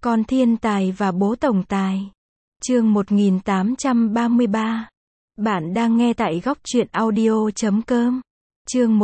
Con thiên tài và bố tổng tài. Chương 1833. Bạn đang nghe tại góc truyện audio.com. Chương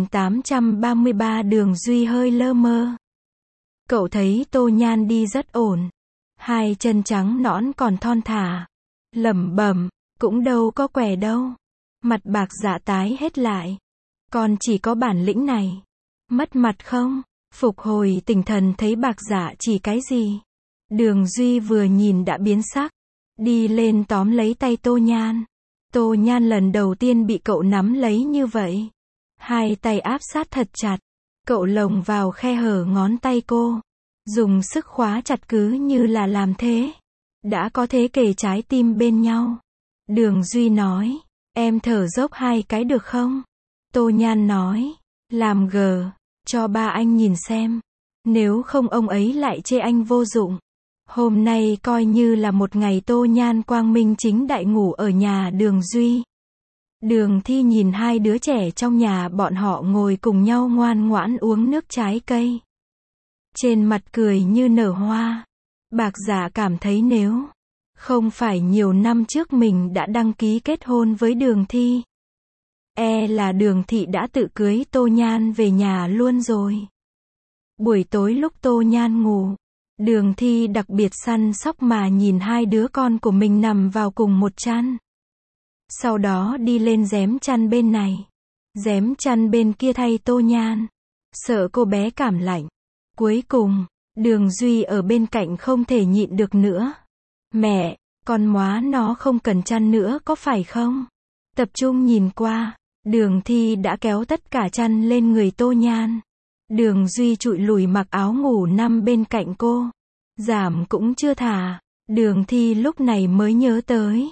1833 Đường Duy hơi lơ mơ. Cậu thấy Tô Nhan đi rất ổn. Hai chân trắng nõn còn thon thả. Lẩm bẩm, cũng đâu có què đâu. Mặt Bạc Dạ tái hết lại. Con chỉ có bản lĩnh này. Mất mặt không? Phục hồi tinh thần thấy Bạc Dạ chỉ cái gì? Đường Duy vừa nhìn đã biến sắc. Đi lên tóm lấy tay Tô Nhan. Tô Nhan lần đầu tiên bị cậu nắm lấy như vậy. Hai tay áp sát thật chặt. Cậu lồng vào khe hở ngón tay cô. Dùng sức khóa chặt cứ như là làm thế. Đã có thế kề trái tim bên nhau. Đường Duy nói, em thở dốc hai cái được không? Tô Nhan nói, làm gờ, cho ba anh nhìn xem. Nếu không ông ấy lại chê anh vô dụng. Hôm nay coi như là một ngày Tô Nhan quang minh chính đại ngủ ở nhà Đường Duy. Đường Thi nhìn hai đứa trẻ trong nhà bọn họ ngồi cùng nhau ngoan ngoãn uống nước trái cây. Trên mặt cười như nở hoa. Bạc Dạ cảm thấy nếu không phải nhiều năm trước mình đã đăng ký kết hôn với Đường Thi, là Đường Thị đã tự cưới Tô Nhan về nhà luôn rồi. Buổi tối lúc Tô Nhan ngủ, Đường Thi đặc biệt săn sóc mà nhìn hai đứa con của mình nằm vào cùng một chăn. Sau đó đi lên giém chăn bên này, giém chăn bên kia thay Tô Nhan. Sợ cô bé cảm lạnh. Cuối cùng, Đường Duy ở bên cạnh không thể nhịn được nữa. Mẹ, con móa nó không cần chăn nữa có phải không? Tập trung nhìn qua, Đường Thi đã kéo tất cả chăn lên người Tô Nhan. Đường Duy trụi lùi mặc áo ngủ nằm bên cạnh cô. Giảm cũng chưa thả. Đường Thi lúc này mới nhớ tới.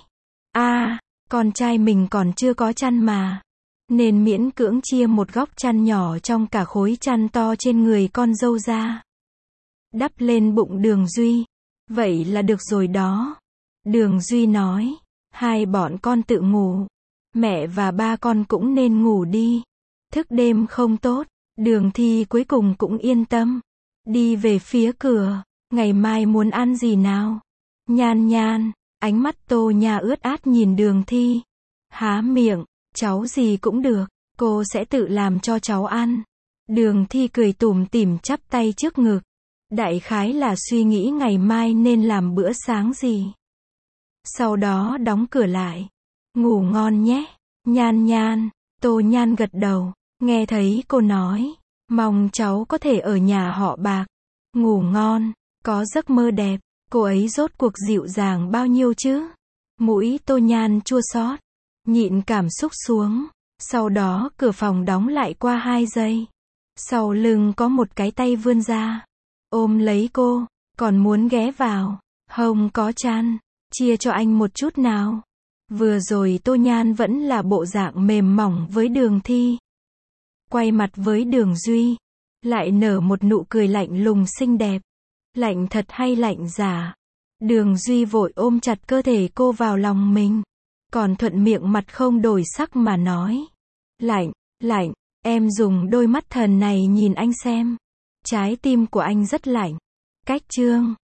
Con trai mình còn chưa có chăn mà. Nên miễn cưỡng chia một góc chăn nhỏ trong cả khối chăn to trên người con dâu ra. Đắp lên bụng Đường Duy. Vậy là được rồi đó. Đường Duy nói. Hai bọn con tự ngủ. Mẹ và ba con cũng nên ngủ đi. Thức đêm không tốt. Đường Thi cuối cùng cũng yên tâm. Đi về phía cửa. Ngày mai muốn ăn gì nào? Nhan Nhan. Ánh mắt Tô Nha ướt át nhìn Đường Thi. Há miệng. Cháu gì cũng được. Cô sẽ tự làm cho cháu ăn. Đường Thi cười tủm tỉm chắp tay trước ngực. Đại khái là suy nghĩ ngày mai nên làm bữa sáng gì. Sau đó đóng cửa lại. Ngủ ngon nhé. Nhan Nhan. Tô Nhan gật đầu. Nghe thấy cô nói. Mong cháu có thể ở nhà họ Bạc. Ngủ ngon. Có giấc mơ đẹp. Cô ấy rốt cuộc dịu dàng bao nhiêu chứ? Mũi Tô Nhan chua xót. Nhịn cảm xúc xuống. Sau đó cửa phòng đóng lại qua 2 giây. Sau lưng có một cái tay vươn ra. Ôm lấy cô. Còn muốn ghé vào. Hông có chăn. Chia cho anh một chút nào. Vừa rồi Tô Nhan vẫn là bộ dạng mềm mỏng với Đường Thi. Quay mặt với Đường Duy. Lại nở một nụ cười lạnh lùng xinh đẹp. Lạnh thật hay lạnh giả? Đường Duy vội ôm chặt cơ thể cô vào lòng mình. Còn thuận miệng mặt không đổi sắc mà nói. Lạnh, lạnh, em dùng đôi mắt thần này nhìn anh xem. Trái tim của anh rất lạnh. Cách chương